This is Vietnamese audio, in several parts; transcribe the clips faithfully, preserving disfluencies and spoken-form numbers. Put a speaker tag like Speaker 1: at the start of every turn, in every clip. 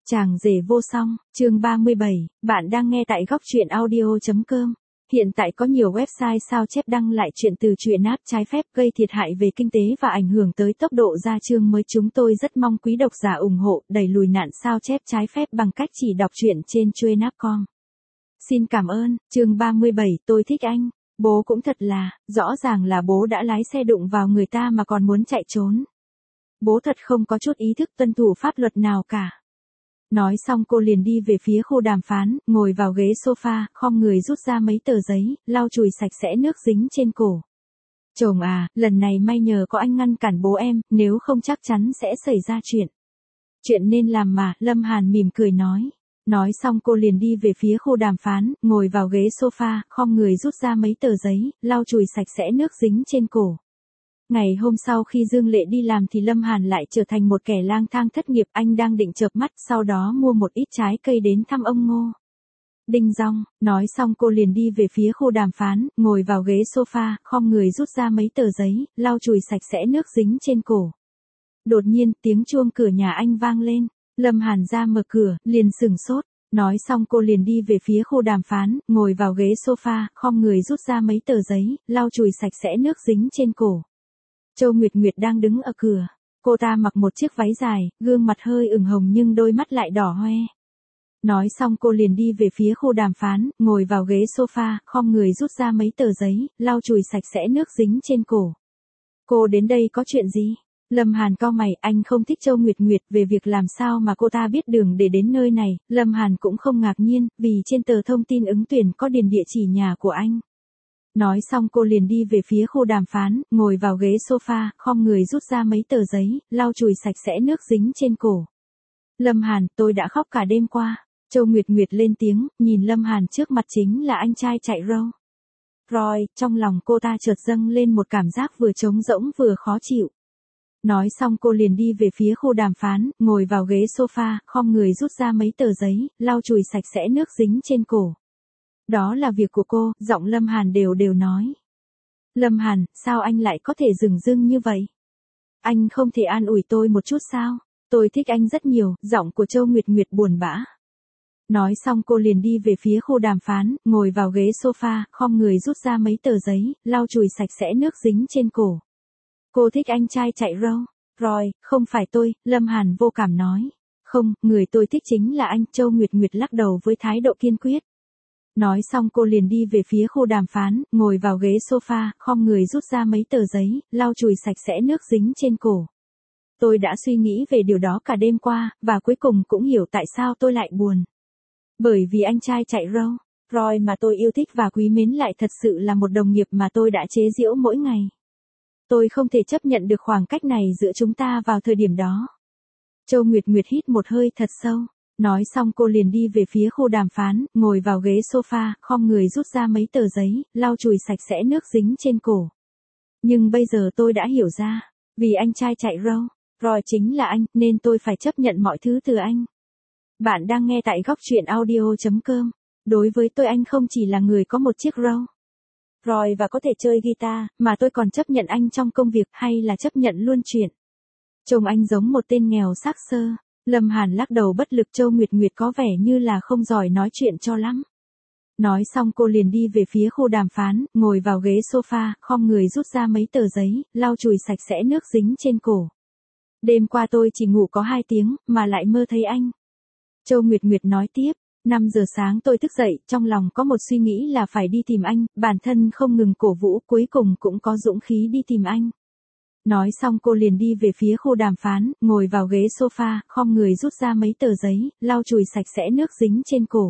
Speaker 1: Chàng rể vô song, chương ba mươi bảy, bạn đang nghe tại góc truyện audio.com. Hiện tại có nhiều website sao chép đăng lại chuyện từ truyện app trái phép gây thiệt hại về kinh tế và ảnh hưởng tới tốc độ ra chương mới. Chúng tôi rất mong quý độc giả ủng hộ đẩy lùi nạn sao chép trái phép bằng cách chỉ đọc truyện trên truyện app chấm com. Xin cảm ơn. Chương ba mươi bảy, tôi thích anh. Bố cũng thật là, rõ ràng là bố đã lái xe đụng vào người ta mà còn muốn chạy trốn. Bố thật không có chút ý thức tuân thủ pháp luật nào cả. Nói xong cô liền đi về phía khu đàm phán, ngồi vào ghế sofa, khom người rút ra mấy tờ giấy, lau chùi sạch sẽ nước dính trên cổ. Chồng à, lần này may nhờ có anh ngăn cản bố em, nếu không chắc chắn sẽ xảy ra chuyện. Chuyện nên làm mà, Lâm Hàn mỉm cười nói. Nói xong cô liền đi về phía khu đàm phán, ngồi vào ghế sofa, khom người rút ra mấy tờ giấy, lau chùi sạch sẽ nước dính trên cổ. Ngày hôm sau khi Dương Lệ đi làm thì Lâm Hàn lại trở thành một kẻ lang thang thất nghiệp. Anh đang định chợp mắt, sau đó mua một ít trái cây đến thăm ông Ngô Đinh Dong. Nói xong cô liền đi về phía khu đàm phán, ngồi vào ghế sofa, khom người rút ra mấy tờ giấy, lau chùi sạch sẽ nước dính trên cổ. Đột nhiên, tiếng chuông cửa nhà anh vang lên. Lâm Hàn ra mở cửa, liền sửng sốt. Nói xong cô liền đi về phía khu đàm phán, ngồi vào ghế sofa, khom người rút ra mấy tờ giấy, lau chùi sạch sẽ nước dính trên cổ. Châu Nguyệt Nguyệt đang đứng ở cửa. Cô ta mặc một chiếc váy dài, gương mặt hơi ửng hồng nhưng đôi mắt lại đỏ hoe. Nói xong cô liền đi về phía khu đàm phán, ngồi vào ghế sofa, khom người rút ra mấy tờ giấy, lau chùi sạch sẽ nước dính trên cổ. Cô đến đây có chuyện gì? Lâm Hàn cau mày, anh không thích Châu Nguyệt Nguyệt, về việc làm sao mà cô ta biết đường để đến nơi này. Lâm Hàn cũng không ngạc nhiên, vì trên tờ thông tin ứng tuyển có điền địa chỉ nhà của anh. Nói xong cô liền đi về phía khu đàm phán, ngồi vào ghế sofa, khom người rút ra mấy tờ giấy, lau chùi sạch sẽ nước dính trên cổ. Lâm Hàn, tôi đã khóc cả đêm qua. Châu Nguyệt Nguyệt lên tiếng, nhìn Lâm Hàn trước mặt chính là anh trai chạy râu. Rồi, trong lòng cô ta chợt dâng lên một cảm giác vừa trống rỗng vừa khó chịu. Nói xong cô liền đi về phía khu đàm phán, ngồi vào ghế sofa, khom người rút ra mấy tờ giấy, lau chùi sạch sẽ nước dính trên cổ. Đó là việc của cô, giọng Lâm Hàn đều đều nói. Lâm Hàn, sao anh lại có thể dửng dưng như vậy? Anh không thể an ủi tôi một chút sao? Tôi thích anh rất nhiều, giọng của Châu Nguyệt Nguyệt buồn bã. Nói xong cô liền đi về phía khu đàm phán, ngồi vào ghế sofa, khom người rút ra mấy tờ giấy, lau chùi sạch sẽ nước dính trên cổ. Cô thích anh trai chạy râu. Rồi, không phải tôi, Lâm Hàn vô cảm nói. Không, người tôi thích chính là anh. Châu Nguyệt Nguyệt lắc đầu với thái độ kiên quyết. Nói xong cô liền đi về phía khu đàm phán, ngồi vào ghế sofa, khom người rút ra mấy tờ giấy, lau chùi sạch sẽ nước dính trên cổ. Tôi đã suy nghĩ về điều đó cả đêm qua, và cuối cùng cũng hiểu tại sao tôi lại buồn. Bởi vì anh trai chạy râu, Roy mà tôi yêu thích và quý mến lại thật sự là một đồng nghiệp mà tôi đã chế giễu mỗi ngày. Tôi không thể chấp nhận được khoảng cách này giữa chúng ta vào thời điểm đó. Châu Nguyệt Nguyệt hít một hơi thật sâu. Nói xong cô liền đi về phía khu đàm phán, ngồi vào ghế sofa, khom người rút ra mấy tờ giấy, lau chùi sạch sẽ nước dính trên cổ. Nhưng bây giờ tôi đã hiểu ra, vì anh trai chạy râu, rồi chính là anh, nên tôi phải chấp nhận mọi thứ từ anh. Bạn đang nghe tại góc truyện audio.com. Đối với tôi anh không chỉ là người có một chiếc râu, rồi và có thể chơi guitar, mà tôi còn chấp nhận anh trong công việc hay là chấp nhận luôn chuyện. Chồng anh giống một tên nghèo xác xơ. Lâm Hàn lắc đầu bất lực. Châu Nguyệt Nguyệt có vẻ như là không giỏi nói chuyện cho lắm. Nói xong cô liền đi về phía khu đàm phán, ngồi vào ghế sofa, khom người rút ra mấy tờ giấy, lau chùi sạch sẽ nước dính trên cổ. Đêm qua tôi chỉ ngủ có hai tiếng, mà lại mơ thấy anh. Châu Nguyệt Nguyệt nói tiếp, năm giờ sáng tôi thức dậy, trong lòng có một suy nghĩ là phải đi tìm anh, bản thân không ngừng cổ vũ, cuối cùng cũng có dũng khí đi tìm anh. Nói xong cô liền đi về phía khu đàm phán, ngồi vào ghế sofa, khom người rút ra mấy tờ giấy, lau chùi sạch sẽ nước dính trên cổ.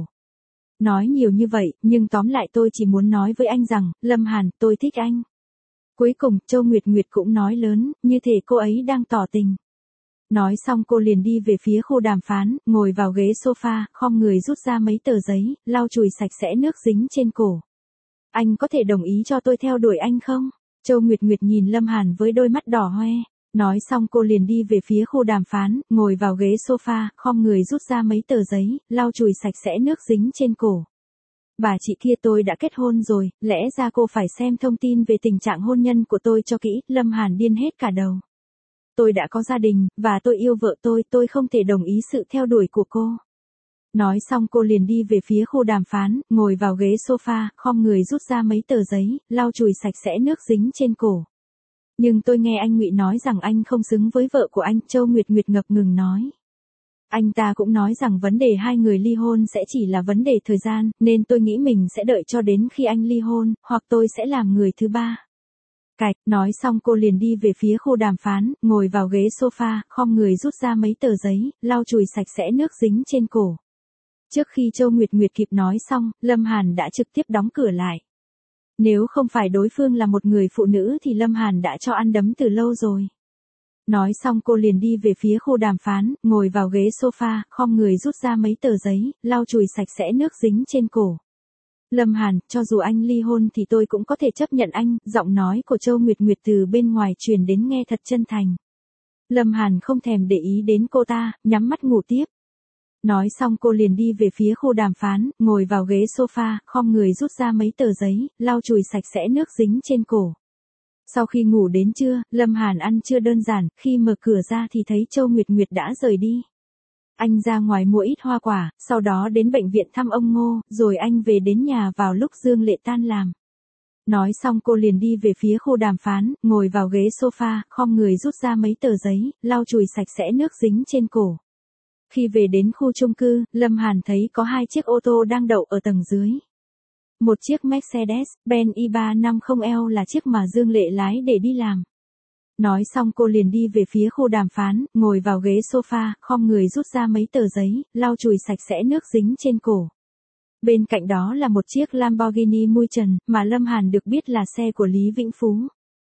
Speaker 1: Nói nhiều như vậy, nhưng tóm lại tôi chỉ muốn nói với anh rằng, Lâm Hàn, tôi thích anh. Cuối cùng, Châu Nguyệt Nguyệt cũng nói lớn, như thể cô ấy đang tỏ tình. Nói xong cô liền đi về phía khu đàm phán, ngồi vào ghế sofa, khom người rút ra mấy tờ giấy, lau chùi sạch sẽ nước dính trên cổ. Anh có thể đồng ý cho tôi theo đuổi anh không? Châu Nguyệt Nguyệt nhìn Lâm Hàn với đôi mắt đỏ hoe. Nói xong cô liền đi về phía khu đàm phán, ngồi vào ghế sofa, khom người rút ra mấy tờ giấy, lau chùi sạch sẽ nước dính trên cổ. Bà chị kia, tôi đã kết hôn rồi, lẽ ra cô phải xem thông tin về tình trạng hôn nhân của tôi cho kỹ. Lâm Hàn điên hết cả đầu. Tôi đã có gia đình, và tôi yêu vợ tôi, tôi không thể đồng ý sự theo đuổi của cô. Nói xong cô liền đi về phía khu đàm phán, ngồi vào ghế sofa, khom người rút ra mấy tờ giấy, lau chùi sạch sẽ nước dính trên cổ. Nhưng tôi nghe anh Ngụy nói rằng anh không xứng với vợ của anh, Châu Nguyệt Nguyệt ngập ngừng nói. Anh ta cũng nói rằng vấn đề hai người ly hôn sẽ chỉ là vấn đề thời gian, nên tôi nghĩ mình sẽ đợi cho đến khi anh ly hôn, hoặc tôi sẽ làm người thứ ba. Cạch, nói xong cô liền đi về phía khu đàm phán, ngồi vào ghế sofa, khom người rút ra mấy tờ giấy, lau chùi sạch sẽ nước dính trên cổ. Trước khi Châu Nguyệt Nguyệt kịp nói xong, Lâm Hàn đã trực tiếp đóng cửa lại. Nếu không phải đối phương là một người phụ nữ thì Lâm Hàn đã cho ăn đấm từ lâu rồi. Nói xong cô liền đi về phía khu đàm phán, ngồi vào ghế sofa, khom người rút ra mấy tờ giấy, lau chùi sạch sẽ nước dính trên cổ. Lâm Hàn, cho dù anh ly hôn thì tôi cũng có thể chấp nhận anh, giọng nói của Châu Nguyệt Nguyệt từ bên ngoài truyền đến nghe thật chân thành. Lâm Hàn không thèm để ý đến cô ta, nhắm mắt ngủ tiếp. Nói xong cô liền đi về phía khu đàm phán, ngồi vào ghế sofa, khom người rút ra mấy tờ giấy, lau chùi sạch sẽ nước dính trên cổ. Sau khi ngủ đến trưa, Lâm Hàn ăn trưa đơn giản, khi mở cửa ra thì thấy Châu Nguyệt Nguyệt đã rời đi. Anh ra ngoài mua ít hoa quả, sau đó đến bệnh viện thăm ông Ngô, rồi anh về đến nhà vào lúc Dương Lệ tan làm. Nói xong cô liền đi về phía khu đàm phán, ngồi vào ghế sofa, khom người rút ra mấy tờ giấy, lau chùi sạch sẽ nước dính trên cổ. Khi về đến khu chung cư, Lâm Hàn thấy có hai chiếc ô tô đang đậu ở tầng dưới. Một chiếc Mercedes-Benz i ba năm mươi L là chiếc mà Dương Lệ lái để đi làm. Nói xong cô liền đi về phía khu đàm phán, ngồi vào ghế sofa, khom người rút ra mấy tờ giấy, lau chùi sạch sẽ nước dính trên cổ. Bên cạnh đó là một chiếc Lamborghini mui trần, mà Lâm Hàn được biết là xe của Lý Vĩnh Phú.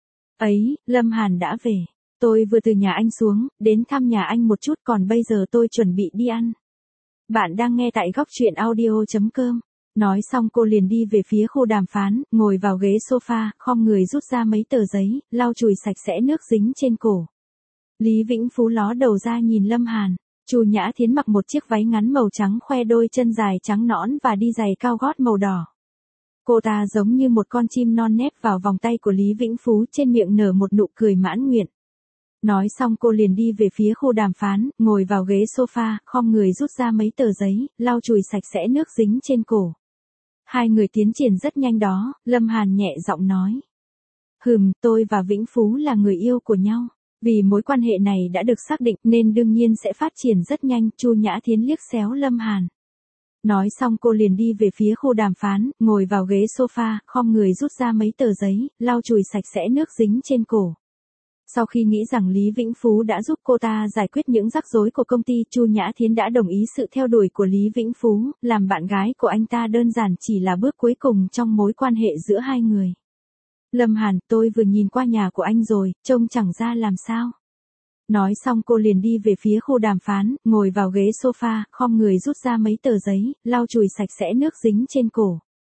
Speaker 1: Ấy, Lâm Hàn đã về. Tôi vừa từ nhà anh xuống, đến thăm nhà anh một chút, còn bây giờ tôi chuẩn bị đi ăn. Bạn đang nghe tại góc truyện audio chấm com. Nói xong cô liền đi về phía khu đàm phán, ngồi vào ghế sofa, khom người rút ra mấy tờ giấy, lau chùi sạch sẽ nước dính trên cổ. Lý Vĩnh Phú ló đầu ra nhìn Lâm Hàn. Chu Nhã Thiến mặc một chiếc váy ngắn màu trắng khoe đôi chân dài trắng nõn và đi giày cao gót màu đỏ. Cô ta giống như một con chim non nép vào vòng tay của Lý Vĩnh Phú, trên miệng nở một nụ cười mãn nguyện. Nói xong cô liền đi về phía khu đàm phán, ngồi vào ghế sofa, khom người rút ra mấy tờ giấy, lau chùi sạch sẽ nước dính trên cổ. Hai người tiến triển rất nhanh đó, Lâm Hàn nhẹ giọng nói. Hừm, tôi và Vĩnh Phú là người yêu của nhau. Vì mối quan hệ này đã được xác định nên đương nhiên sẽ phát triển rất nhanh, Chu Nhã Thiến liếc xéo Lâm Hàn. Nói xong cô liền đi về phía khu đàm phán, ngồi vào ghế sofa, khom người rút ra mấy tờ giấy, lau chùi sạch sẽ nước dính trên cổ. Sau khi nghĩ rằng Lý Vĩnh Phú đã giúp cô ta giải quyết những rắc rối của công ty, Chu Nhã Thiến đã đồng ý sự theo đuổi của Lý Vĩnh Phú, làm bạn gái của anh ta đơn giản chỉ là bước cuối cùng trong mối quan hệ giữa hai người. Lâm Hàn, tôi vừa nhìn qua nhà của anh rồi, trông chẳng ra làm sao. Nói xong cô liền đi về phía khu đàm phán, ngồi vào ghế sofa, khom người rút ra mấy tờ giấy, lau chùi sạch sẽ nước dính trên cổ.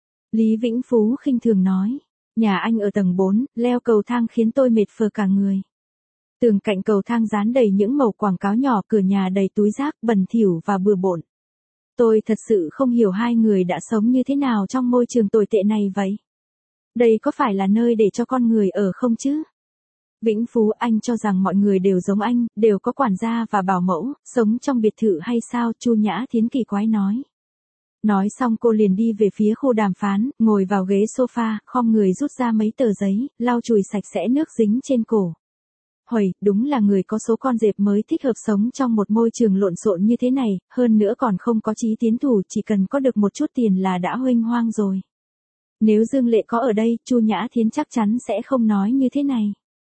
Speaker 1: Lý Vĩnh Phú khinh thường nói. Nhà anh ở tầng bốn, leo cầu thang khiến tôi mệt phờ cả người. Tường cạnh cầu thang dán đầy những mẩu quảng cáo nhỏ, cửa nhà đầy túi rác, bẩn thỉu và bừa bộn. Tôi thật sự không hiểu hai người đã sống như thế nào trong môi trường tồi tệ này vậy. Đây có phải là nơi để cho con người ở không chứ? Vĩnh Phú, anh cho rằng mọi người đều giống anh, đều có quản gia và bảo mẫu, sống trong biệt thự hay sao? Chu Nhã Thiến kỳ quái nói. Nói xong cô liền đi về phía khu đàm phán, ngồi vào ghế sofa, khom người rút ra mấy tờ giấy, lau chùi sạch sẽ nước dính trên cổ. Hời, đúng là người có số con dẹp mới thích hợp sống trong một môi trường lộn xộn như thế này, hơn nữa còn không có chí tiến thủ, chỉ cần có được một chút tiền là đã huênh hoang rồi. Nếu Dương Lệ có ở đây, Chu Nhã Thiến chắc chắn sẽ không nói như thế này.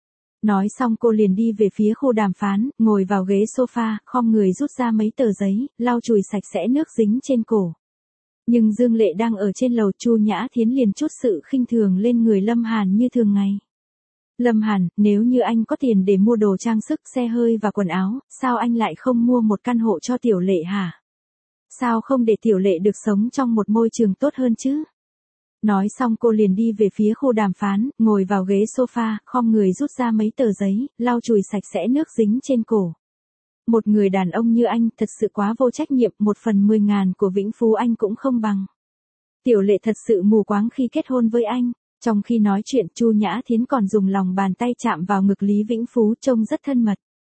Speaker 1: Nói xong cô liền đi về phía khu đàm phán, ngồi vào ghế sofa, khom người rút ra mấy tờ giấy, lau chùi sạch sẽ nước dính trên cổ. Nhưng Dương Lệ đang ở trên lầu, Chu Nhã Thiến liền chút sự khinh thường lên người Lâm Hàn như thường ngày. Lâm Hàn, nếu như anh có tiền để mua đồ trang sức, xe hơi và quần áo, sao anh lại không mua một căn hộ cho Tiểu Lệ hả? Sao không để Tiểu Lệ được sống trong một môi trường tốt hơn chứ? Nói xong cô liền đi về phía khu đàm phán, ngồi vào ghế sofa, khom người rút ra mấy tờ giấy, lau chùi sạch sẽ nước dính trên cổ. Một người đàn ông như anh thật sự quá vô trách nhiệm, một phần mười ngàn của Vĩnh Phú anh cũng không bằng. Tiểu Lệ thật sự mù quáng khi kết hôn với anh. Trong khi nói chuyện, Chu Nhã Thiến còn dùng lòng bàn tay chạm vào ngực Lý Vĩnh Phú, trông rất thân mật.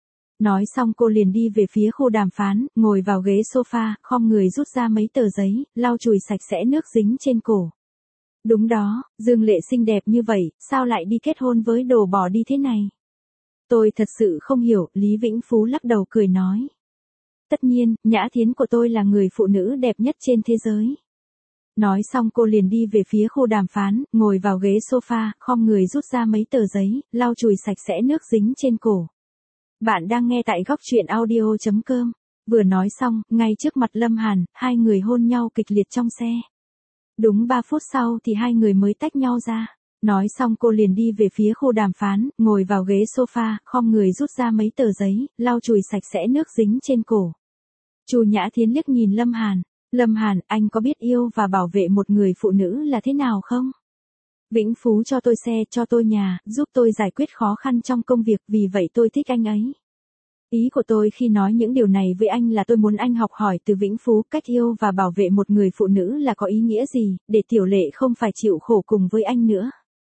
Speaker 1: Nói xong cô liền đi về phía khu đàm phán, ngồi vào ghế sofa, khom người rút ra mấy tờ giấy, lau chùi sạch sẽ nước dính trên cổ. Đúng đó, Dương Lệ xinh đẹp như vậy, sao lại đi kết hôn với đồ bỏ đi thế này? Tôi thật sự không hiểu, Lý Vĩnh Phú lắc đầu cười nói. Tất nhiên, Nhã Thiến của tôi là người phụ nữ đẹp nhất trên thế giới. Nói xong cô liền đi về phía khu đàm phán, ngồi vào ghế sofa, khom người rút ra mấy tờ giấy, lau chùi sạch sẽ nước dính trên cổ. Bạn đang nghe tại góc truyện audio chấm com. Vừa nói xong, ngay trước mặt Lâm Hàn, hai người hôn nhau kịch liệt trong xe. Đúng ba phút sau thì hai người mới tách nhau ra. Nói xong cô liền đi về phía khu đàm phán, ngồi vào ghế sofa, khom người rút ra mấy tờ giấy, lau chùi sạch sẽ nước dính trên cổ. Chu Nhã Thiến liếc nhìn Lâm Hàn. Lâm Hàn, anh có biết yêu và bảo vệ một người phụ nữ là thế nào không? Vĩnh Phú cho tôi xe, cho tôi nhà, giúp tôi giải quyết khó khăn trong công việc, vì vậy tôi thích anh ấy. Ý của tôi khi nói những điều này với anh là tôi muốn anh học hỏi từ Vĩnh Phú cách yêu và bảo vệ một người phụ nữ là có ý nghĩa gì, để Tiểu Lệ không phải chịu khổ cùng với anh nữa.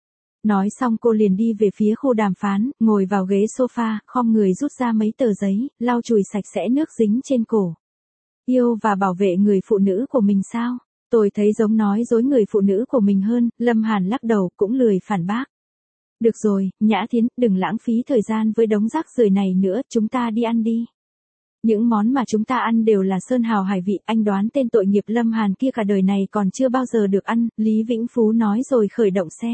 Speaker 1: Nói xong cô liền đi về phía khu đàm phán, ngồi vào ghế sofa, khom người rút ra mấy tờ giấy, lau chùi sạch sẽ nước dính trên cổ. Yêu và bảo vệ người phụ nữ của mình sao? Tôi thấy giống nói dối người phụ nữ của mình hơn, Lâm Hàn lắc đầu cũng lười phản bác. Được rồi, Nhã Thiến, đừng lãng phí thời gian với đống rác rưởi này nữa, chúng ta đi ăn đi. Những món mà chúng ta ăn đều là sơn hào hải vị, anh đoán tên tội nghiệp Lâm Hàn kia cả đời này còn chưa bao giờ được ăn, Lý Vĩnh Phú nói rồi khởi động xe.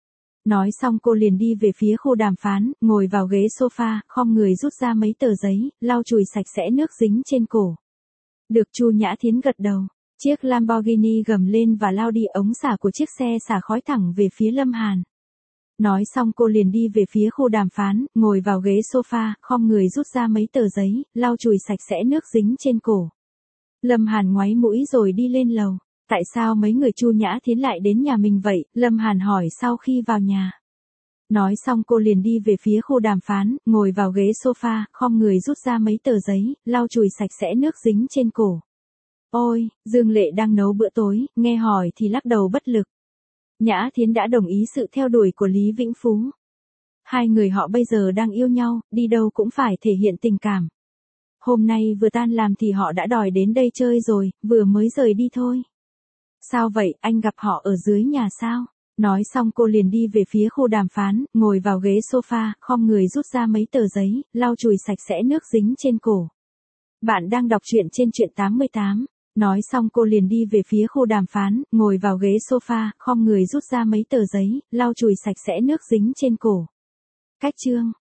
Speaker 1: Nói xong cô liền đi về phía khu đàm phán, ngồi vào ghế sofa, khom người rút ra mấy tờ giấy, lau chùi sạch sẽ nước dính trên cổ. Được, Chu Nhã Thiến gật đầu. Chiếc Lamborghini gầm lên và lao đi, ống xả của chiếc xe xả khói thẳng về phía Lâm Hàn. Nói xong cô liền đi về phía khu đàm phán, ngồi vào ghế sofa, khom người rút ra mấy tờ giấy, lau chùi sạch sẽ nước dính trên cổ. Lâm Hàn ngoáy mũi rồi đi lên lầu. Tại sao mấy người Chu Nhã Thiến lại đến nhà mình vậy? Lâm Hàn hỏi sau khi vào nhà. Nói xong cô liền đi về phía khu đàm phán, ngồi vào ghế sofa, khom người rút ra mấy tờ giấy, lau chùi sạch sẽ nước dính trên cổ. Ôi, Dương Lệ đang nấu bữa tối, nghe hỏi thì lắc đầu bất lực. Nhã Thiến đã đồng ý sự theo đuổi của Lý Vĩnh Phú. Hai người họ bây giờ đang yêu nhau, đi đâu cũng phải thể hiện tình cảm. Hôm nay vừa tan làm thì họ đã đòi đến đây chơi rồi, vừa mới rời đi thôi. Sao vậy, anh gặp họ ở dưới nhà sao? Nói xong cô liền đi về phía khu đàm phán, ngồi vào ghế sofa, khom người rút ra mấy tờ giấy, lau chùi sạch sẽ nước dính trên cổ. Bạn đang đọc truyện trên truyện tám mươi tám. Nói xong cô liền đi về phía khu đàm phán, ngồi vào ghế sofa, khom người rút ra mấy tờ giấy, lau chùi sạch sẽ nước dính trên cổ. Cách chương